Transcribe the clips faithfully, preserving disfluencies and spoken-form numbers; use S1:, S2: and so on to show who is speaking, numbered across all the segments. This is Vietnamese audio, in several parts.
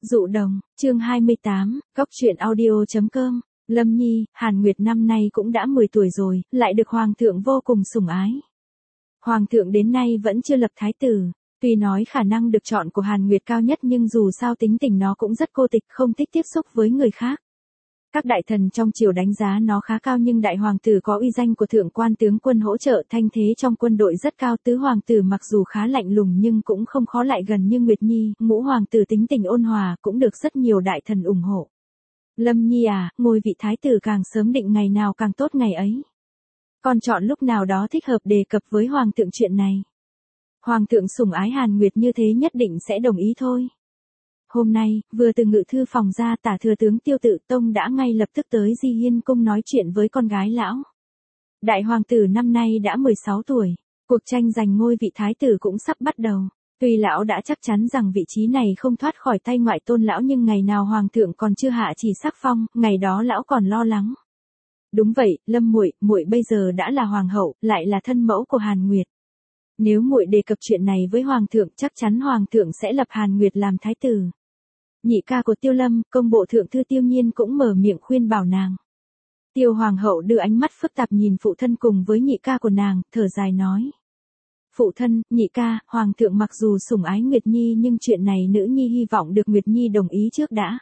S1: Dụ đồng, chương hai mươi tám, góc truyện audio chấm com. Lâm Nhi, Hàn Nguyệt năm nay cũng đã mười tuổi rồi, lại được Hoàng thượng vô cùng sủng ái. Hoàng thượng đến nay vẫn chưa lập thái tử, tuy nói khả năng được chọn của Hàn Nguyệt cao nhất nhưng dù sao tính tình nó cũng rất cô tịch, không thích tiếp xúc với người khác. Các đại thần trong triều đánh giá nó khá cao nhưng đại hoàng tử có uy danh của thượng quan tướng quân hỗ trợ, thanh thế trong quân đội rất cao. Tứ hoàng tử mặc dù khá lạnh lùng nhưng cũng không khó lại gần như Nguyệt Nhi. Ngũ hoàng tử tính tình ôn hòa, cũng được rất nhiều đại thần ủng hộ. Lâm Nhi à, ngôi vị thái tử càng sớm định ngày nào càng tốt ngày ấy. Con chọn lúc nào đó thích hợp đề cập với hoàng thượng chuyện này. Hoàng thượng sủng ái Hàn Nguyệt như thế nhất định sẽ đồng ý thôi. Hôm nay, vừa từ ngự thư phòng ra, Tả thừa tướng Tiêu Tự Tông đã ngay lập tức tới Di Hiên cung nói chuyện với con gái lão. Đại hoàng tử năm nay đã mười sáu tuổi, cuộc tranh giành ngôi vị thái tử cũng sắp bắt đầu. Tuy lão đã chắc chắn rằng vị trí này không thoát khỏi tay ngoại tôn lão nhưng ngày nào hoàng thượng còn chưa hạ chỉ sắc phong, ngày đó lão còn lo lắng. Đúng vậy, Lâm muội, muội bây giờ đã là hoàng hậu, lại là thân mẫu của Hàn Nguyệt. Nếu muội đề cập chuyện này với hoàng thượng, chắc chắn hoàng thượng sẽ lập Hàn Nguyệt làm thái tử. Nhị ca của Tiêu Lâm, công bộ thượng thư Tiêu Nhiên cũng mở miệng khuyên bảo nàng. Tiêu hoàng hậu đưa ánh mắt phức tạp nhìn phụ thân cùng với nhị ca của nàng, thở dài nói. Phụ thân, nhị ca, hoàng thượng mặc dù sủng ái Nguyệt Nhi nhưng chuyện này nữ nhi hy vọng được Nguyệt Nhi đồng ý trước đã.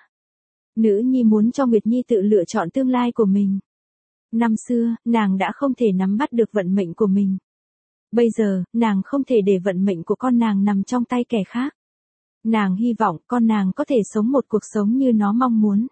S1: Nữ nhi muốn cho Nguyệt Nhi tự lựa chọn tương lai của mình. Năm xưa, nàng đã không thể nắm bắt được vận mệnh của mình. Bây giờ, nàng không thể để vận mệnh của con nàng nằm trong tay kẻ khác. Nàng hy vọng con nàng có thể sống một cuộc sống như nó mong muốn.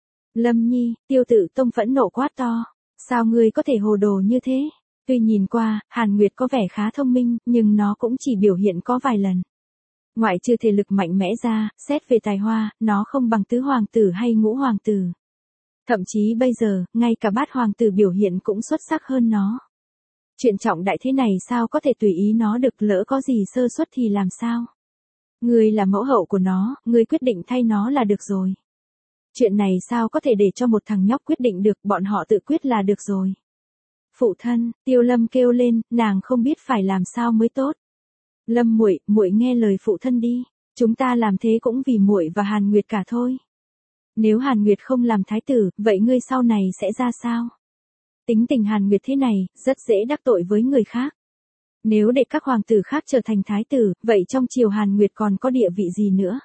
S1: Lâm Nhi, Tiêu Tự Tông phẫn nộ quát to. Sao ngươi có thể hồ đồ như thế? Tuy nhìn qua, Hàn Nguyệt có vẻ khá thông minh, nhưng nó cũng chỉ biểu hiện có vài lần. Ngoại trừ thể lực mạnh mẽ ra, xét về tài hoa, nó không bằng tứ hoàng tử hay ngũ hoàng tử. Thậm chí bây giờ, ngay cả bát hoàng tử biểu hiện cũng xuất sắc hơn nó. Chuyện trọng đại thế này sao có thể tùy ý nó được, lỡ có gì sơ suất thì làm sao? Ngươi là mẫu hậu của nó, ngươi quyết định thay nó là được rồi. Chuyện này sao có thể để cho một thằng nhóc quyết định được, bọn họ tự quyết là được rồi. Phụ thân, Tiêu Lâm kêu lên, nàng không biết phải làm sao mới tốt. Lâm muội, muội nghe lời phụ thân đi, chúng ta làm thế cũng vì muội và Hàn Nguyệt cả thôi. Nếu Hàn Nguyệt không làm thái tử, vậy ngươi sau này sẽ ra sao? Tính tình Hàn Nguyệt thế này, rất dễ đắc tội với người khác. Nếu để các hoàng tử khác trở thành thái tử, vậy trong triều Hàn Nguyệt còn có địa vị gì nữa?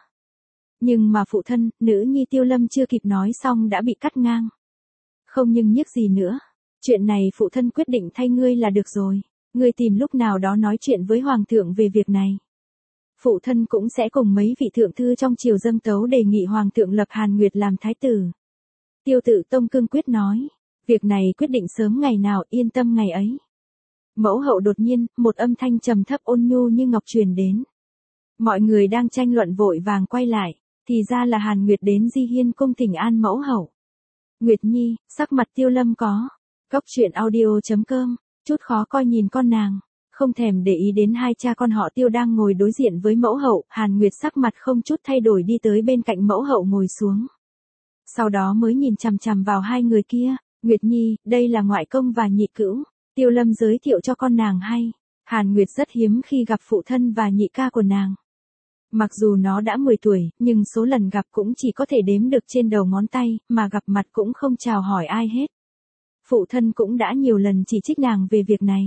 S1: Nhưng mà phụ thân, nữ nhi Tiêu Lâm chưa kịp nói xong đã bị cắt ngang. Không nhưng nhức gì nữa. Chuyện này phụ thân quyết định thay ngươi là được rồi. Ngươi tìm lúc nào đó nói chuyện với hoàng thượng về việc này. Phụ thân cũng sẽ cùng mấy vị thượng thư trong triều dâng tấu đề nghị hoàng thượng lập Hàn Nguyệt làm thái tử. Tiêu Tự Tông cương quyết nói. Việc này quyết định sớm ngày nào, yên tâm ngày ấy. Mẫu hậu đột nhiên, một âm thanh trầm thấp ôn nhu như ngọc truyền đến. Mọi người đang tranh luận vội vàng quay lại, thì ra là Hàn Nguyệt đến Di Hiên cung thỉnh an mẫu hậu. Nguyệt Nhi, sắc mặt Tiêu Lâm có. Góc truyện audio chấm com, chút khó coi nhìn con nàng, không thèm để ý đến hai cha con họ Tiêu đang ngồi đối diện với mẫu hậu. Hàn Nguyệt sắc mặt không chút thay đổi đi tới bên cạnh mẫu hậu ngồi xuống. Sau đó mới nhìn chằm chằm vào hai người kia. Nguyệt Nhi, đây là ngoại công và nhị cữu. Tiêu Lâm giới thiệu cho con nàng hay. Hàn Nguyệt rất hiếm khi gặp phụ thân và nhị ca của nàng. Mặc dù nó đã mười tuổi, nhưng số lần gặp cũng chỉ có thể đếm được trên đầu ngón tay, mà gặp mặt cũng không chào hỏi ai hết. Phụ thân cũng đã nhiều lần chỉ trích nàng về việc này.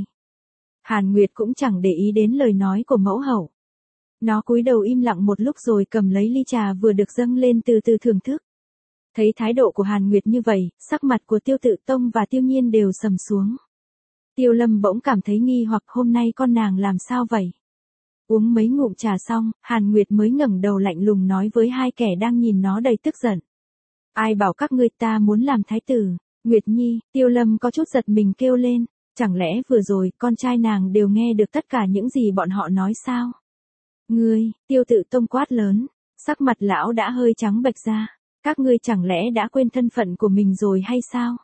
S1: Hàn Nguyệt cũng chẳng để ý đến lời nói của mẫu hậu. Nó cúi đầu im lặng một lúc rồi cầm lấy ly trà vừa được dâng lên từ từ thưởng thức. Thấy thái độ của Hàn Nguyệt như vậy, sắc mặt của Tiêu Tự Tông và Tiêu Nhiên đều sầm xuống. Tiêu Lâm bỗng cảm thấy nghi hoặc hôm nay con nàng làm sao vậy? Uống mấy ngụm trà xong, Hàn Nguyệt mới ngẩng đầu lạnh lùng nói với hai kẻ đang nhìn nó đầy tức giận. Ai bảo các ngươi ta muốn làm thái tử? Nguyệt Nhi, Tiêu Lâm có chút giật mình kêu lên. Chẳng lẽ vừa rồi con trai nàng đều nghe được tất cả những gì bọn họ nói sao? Ngươi, Tiêu Tự Tông quát lớn. Sắc mặt lão đã hơi trắng bệch ra. Các ngươi chẳng lẽ đã quên thân phận của mình rồi hay sao?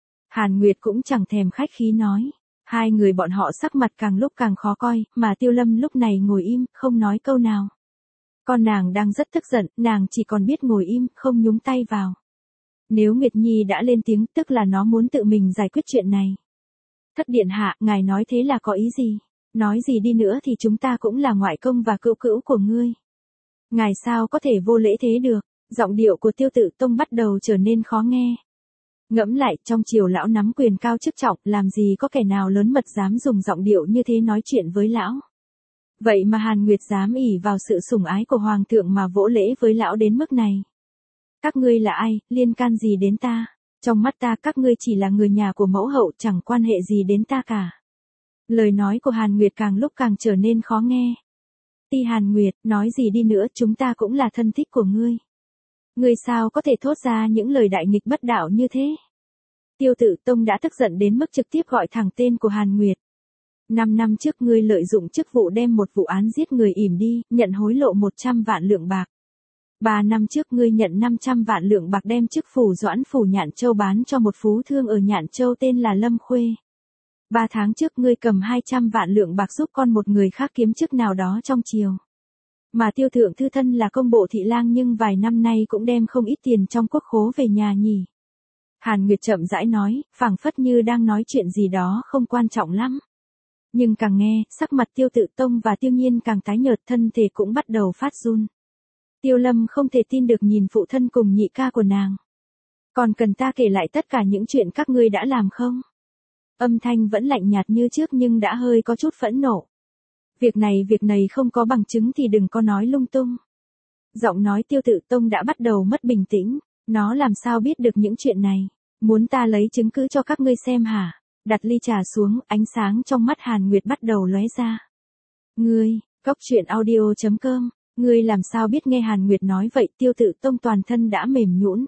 S1: Hàn Nguyệt cũng chẳng thèm khách khí nói. Hai người bọn họ sắc mặt càng lúc càng khó coi, mà Tiêu Lâm lúc này ngồi im, không nói câu nào. Con nàng đang rất tức giận, nàng chỉ còn biết ngồi im, không nhúng tay vào. Nếu Nguyệt Nhi đã lên tiếng, tức là nó muốn tự mình giải quyết chuyện này. Thất điện hạ, ngài nói thế là có ý gì? Nói gì đi nữa thì chúng ta cũng là ngoại công và cữu cữu của ngươi. Ngài sao có thể vô lễ thế được? Giọng điệu của Tiêu Tự Tông bắt đầu trở nên khó nghe. Ngẫm lại, trong triều lão nắm quyền cao chức trọng, làm gì có kẻ nào lớn mật dám dùng giọng điệu như thế nói chuyện với lão. Vậy mà Hàn Nguyệt dám ỷ vào sự sủng ái của hoàng thượng mà vỗ lễ với lão đến mức này. Các ngươi là ai, liên can gì đến ta? Trong mắt ta các ngươi chỉ là người nhà của mẫu hậu, chẳng quan hệ gì đến ta cả. Lời nói của Hàn Nguyệt càng lúc càng trở nên khó nghe. Ti Hàn Nguyệt, nói gì đi nữa, chúng ta cũng là thân thích của ngươi. Ngươi sao có thể thốt ra những lời đại nghịch bất đạo như thế? Tiêu Tự Tông đã tức giận đến mức trực tiếp gọi thẳng tên của Hàn Nguyệt. Năm năm trước ngươi lợi dụng chức vụ đem một vụ án giết người ỉm đi, nhận hối lộ một trăm vạn lượng bạc. Ba năm trước ngươi nhận năm trăm vạn lượng bạc đem chức phủ doãn phủ Nhạn Châu bán cho một phú thương ở Nhạn Châu tên là Lâm Khuê. Ba tháng trước ngươi cầm hai trăm vạn lượng bạc giúp con một người khác kiếm chức nào đó trong triều. Mà Tiêu thượng thư thân là công bộ thị lang nhưng vài năm nay cũng đem không ít tiền trong quốc khố về nhà nhỉ. Hàn Nguyệt chậm rãi nói, phảng phất như đang nói chuyện gì đó không quan trọng lắm. Nhưng càng nghe, sắc mặt Tiêu Tự Tông và Tiêu Nhiên càng tái nhợt, thân thể cũng bắt đầu phát run. Tiêu Lâm không thể tin được nhìn phụ thân cùng nhị ca của nàng. Còn cần ta kể lại tất cả những chuyện các ngươi đã làm không? Âm thanh vẫn lạnh nhạt như trước nhưng đã hơi có chút phẫn nộ. Việc này việc này không có bằng chứng thì đừng có nói lung tung. Giọng nói Tiêu Tự Tông đã bắt đầu mất bình tĩnh, nó làm sao biết được những chuyện này? Muốn ta lấy chứng cứ cho các ngươi xem hả? Đặt ly trà xuống, ánh sáng trong mắt Hàn Nguyệt bắt đầu lóe ra. Ngươi, cốc truyện audio chấm com, ngươi làm sao biết? Nghe Hàn Nguyệt nói vậy, Tiêu Tự Tông toàn thân đã mềm nhũn.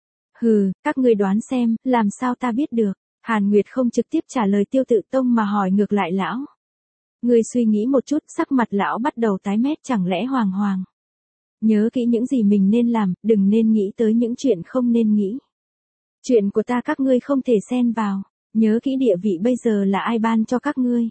S1: Hừ, các ngươi đoán xem, làm sao ta biết được? Hàn Nguyệt không trực tiếp trả lời Tiêu Tự Tông mà hỏi ngược lại lão. Ngươi suy nghĩ một chút, sắc mặt lão bắt đầu tái mét, chẳng lẽ Hoàng Hoàng. Nhớ kỹ những gì mình nên làm, đừng nên nghĩ tới những chuyện không nên nghĩ. Chuyện của ta các ngươi không thể xen vào, nhớ kỹ địa vị bây giờ là ai ban cho các ngươi.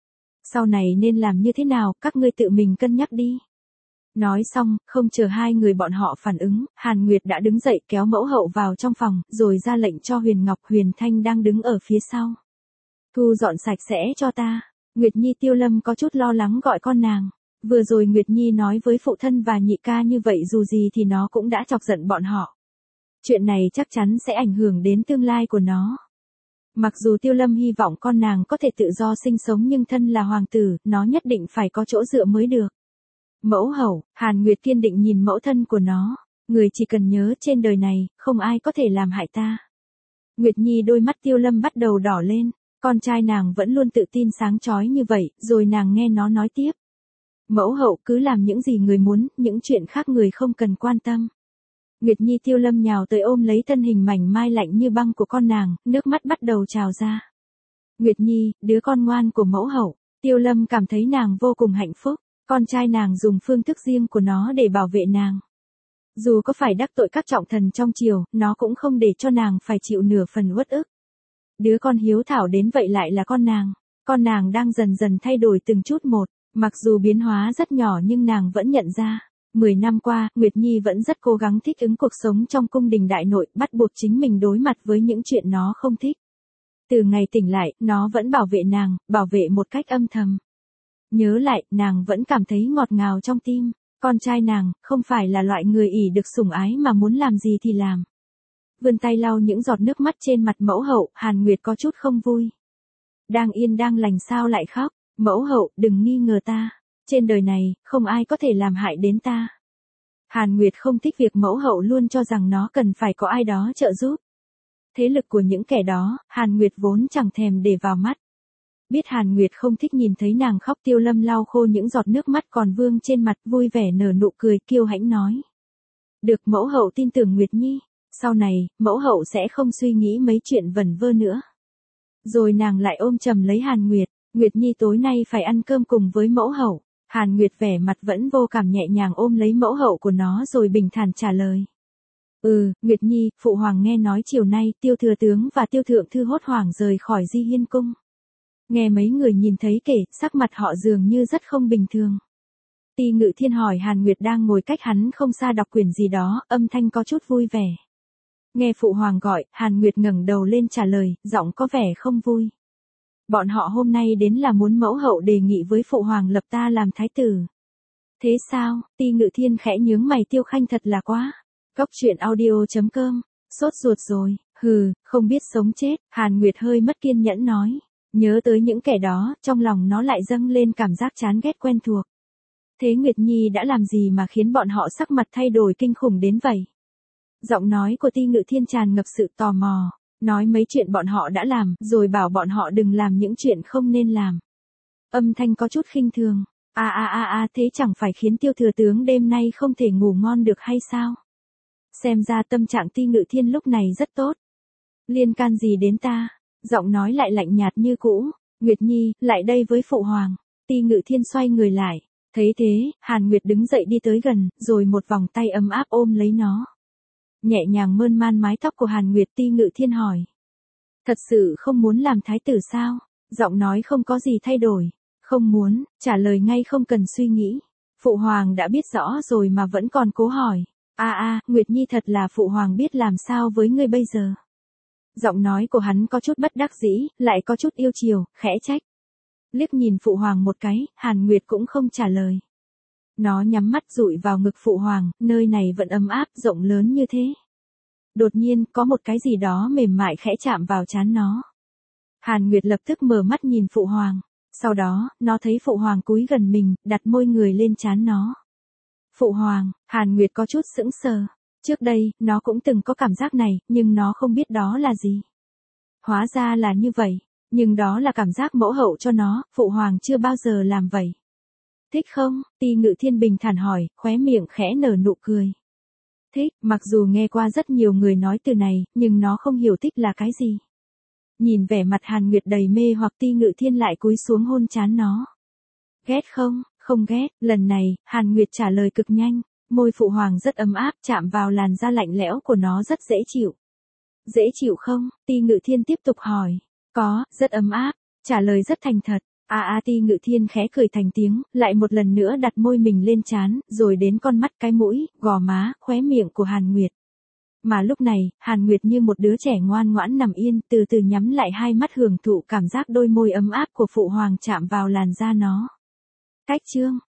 S1: Sau này nên làm như thế nào, các ngươi tự mình cân nhắc đi. Nói xong, không chờ hai người bọn họ phản ứng, Hàn Nguyệt đã đứng dậy kéo mẫu hậu vào trong phòng, rồi ra lệnh cho Huyền Ngọc Huyền Thanh đang đứng ở phía sau. Thu dọn sạch sẽ cho ta. Nguyệt Nhi Tiêu Lâm có chút lo lắng gọi con nàng. Vừa rồi Nguyệt Nhi nói với phụ thân và nhị ca như vậy dù gì thì nó cũng đã chọc giận bọn họ. Chuyện này chắc chắn sẽ ảnh hưởng đến tương lai của nó. Mặc dù Tiêu Lâm hy vọng con nàng có thể tự do sinh sống nhưng thân là hoàng tử, nó nhất định phải có chỗ dựa mới được. Mẫu hậu, Hàn Nguyệt kiên định nhìn mẫu thân của nó. Người chỉ cần nhớ trên đời này, không ai có thể làm hại ta. Nguyệt Nhi đôi mắt Tiêu Lâm bắt đầu đỏ lên. Con trai nàng vẫn luôn tự tin sáng chói như vậy, rồi nàng nghe nó nói tiếp. Mẫu hậu cứ làm những gì người muốn, những chuyện khác người không cần quan tâm. Nguyệt Nhi Tiêu Lâm nhào tới ôm lấy thân hình mảnh mai lạnh như băng của con nàng, nước mắt bắt đầu trào ra. Nguyệt Nhi, đứa con ngoan của mẫu hậu. Tiêu Lâm cảm thấy nàng vô cùng hạnh phúc, con trai nàng dùng phương thức riêng của nó để bảo vệ nàng. Dù có phải đắc tội các trọng thần trong triều, nó cũng không để cho nàng phải chịu nửa phần uất ức. Đứa con hiếu thảo đến vậy lại là con nàng. Con nàng đang dần dần thay đổi từng chút một, mặc dù biến hóa rất nhỏ nhưng nàng vẫn nhận ra. Mười năm qua, Nguyệt Nhi vẫn rất cố gắng thích ứng cuộc sống trong cung đình đại nội, bắt buộc chính mình đối mặt với những chuyện nó không thích. Từ ngày tỉnh lại, nó vẫn bảo vệ nàng, bảo vệ một cách âm thầm. Nhớ lại, nàng vẫn cảm thấy ngọt ngào trong tim. Con trai nàng, không phải là loại người ỷ được sủng ái mà muốn làm gì thì làm. Vươn tay lau những giọt nước mắt trên mặt mẫu hậu, Hàn Nguyệt có chút không vui. Đang yên đang lành sao lại khóc? Mẫu hậu, đừng nghi ngờ ta. Trên đời này, không ai có thể làm hại đến ta. Hàn Nguyệt không thích việc mẫu hậu luôn cho rằng nó cần phải có ai đó trợ giúp. Thế lực của những kẻ đó, Hàn Nguyệt vốn chẳng thèm để vào mắt. Biết Hàn Nguyệt không thích nhìn thấy nàng khóc, Tiêu Lâm lau khô những giọt nước mắt còn vương trên mặt, vui vẻ nở nụ cười kiêu hãnh nói. Được, mẫu hậu tin tưởng Nguyệt Nhi. Sau này, mẫu hậu sẽ không suy nghĩ mấy chuyện vẩn vơ nữa. Rồi nàng lại ôm chầm lấy Hàn Nguyệt. Nguyệt Nhi tối nay phải ăn cơm cùng với mẫu hậu. Hàn Nguyệt vẻ mặt vẫn vô cảm nhẹ nhàng ôm lấy mẫu hậu của nó rồi bình thản trả lời. Ừ, Nguyệt Nhi, phụ hoàng nghe nói chiều nay Tiêu thừa tướng và Tiêu thượng thư hốt hoảng rời khỏi Di Hiên cung. Nghe mấy người nhìn thấy kể, sắc mặt họ dường như rất không bình thường. Ti Ngự Thiên hỏi Hàn Nguyệt đang ngồi cách hắn không xa đọc quyển gì đó, âm thanh có chút vui vẻ. Nghe phụ hoàng gọi, Hàn Nguyệt ngẩng đầu lên trả lời, giọng có vẻ không vui. Bọn họ hôm nay đến là muốn mẫu hậu đề nghị với phụ hoàng lập ta làm thái tử. Thế sao? Ti Ngự Thiên khẽ nhướng mày, Tiêu Khanh thật là quá. Cốc truyện audio chấm com, sốt ruột rồi, hừ, không biết sống chết, Hàn Nguyệt hơi mất kiên nhẫn nói. Nhớ tới những kẻ đó, trong lòng nó lại dâng lên cảm giác chán ghét quen thuộc. Thế Nguyệt Nhi đã làm gì mà khiến bọn họ sắc mặt thay đổi kinh khủng đến vậy? Giọng nói của Ti Ngự Thiên tràn ngập sự tò mò, nói mấy chuyện bọn họ đã làm, rồi bảo bọn họ đừng làm những chuyện không nên làm. Âm thanh có chút khinh thường, a a a a thế chẳng phải khiến Tiêu thừa tướng đêm nay không thể ngủ ngon được hay sao? Xem ra tâm trạng Ti Ngự Thiên lúc này rất tốt. Liên can gì đến ta? Giọng nói lại lạnh nhạt như cũ. Nguyệt Nhi, lại đây với phụ hoàng. Ti Ngự Thiên xoay người lại. Thấy thế, Hàn Nguyệt đứng dậy đi tới gần, rồi một vòng tay ấm áp ôm lấy nó. Nhẹ nhàng mơn man mái tóc của Hàn Nguyệt, Ti Ngự Thiên hỏi. Thật sự không muốn làm thái tử sao? Giọng nói không có gì thay đổi. Không muốn, trả lời ngay không cần suy nghĩ. Phụ hoàng đã biết rõ rồi mà vẫn còn cố hỏi. A a, Nguyệt Nhi thật là phụ hoàng biết làm sao với ngươi bây giờ. Giọng nói của hắn có chút bất đắc dĩ, lại có chút yêu chiều, khẽ trách. Liếc nhìn phụ hoàng một cái, Hàn Nguyệt cũng không trả lời. Nó nhắm mắt dụi vào ngực phụ hoàng, nơi này vẫn ấm áp, rộng lớn như thế. Đột nhiên, có một cái gì đó mềm mại khẽ chạm vào trán nó. Hàn Nguyệt lập tức mở mắt nhìn phụ hoàng. Sau đó, nó thấy phụ hoàng cúi gần mình, đặt môi người lên trán nó. Phụ hoàng, Hàn Nguyệt có chút sững sờ. Trước đây, nó cũng từng có cảm giác này, nhưng nó không biết đó là gì. Hóa ra là như vậy, nhưng đó là cảm giác mẫu hậu cho nó, phụ hoàng chưa bao giờ làm vậy. Thích không? Ti Ngự Thiên bình thản hỏi, khóe miệng khẽ nở nụ cười. Thích, mặc dù nghe qua rất nhiều người nói từ này, nhưng nó không hiểu thích là cái gì. Nhìn vẻ mặt Hàn Nguyệt đầy mê hoặc Ti Ngự Thiên lại cúi xuống hôn trán nó. Ghét không? Không ghét, lần này, Hàn Nguyệt trả lời cực nhanh, môi phụ hoàng rất ấm áp, chạm vào làn da lạnh lẽo của nó rất dễ chịu. Dễ chịu không? Ti Ngự Thiên tiếp tục hỏi. Có, rất ấm áp, trả lời rất thành thật. A a Ti Ngự Thiên khẽ cười thành tiếng, lại một lần nữa đặt môi mình lên trán, rồi đến con mắt, cái mũi, gò má, khóe miệng của Hàn Nguyệt. Mà lúc này, Hàn Nguyệt như một đứa trẻ ngoan ngoãn nằm yên, từ từ nhắm lại hai mắt hưởng thụ cảm giác đôi môi ấm áp của phụ hoàng chạm vào làn da nó. Cách chương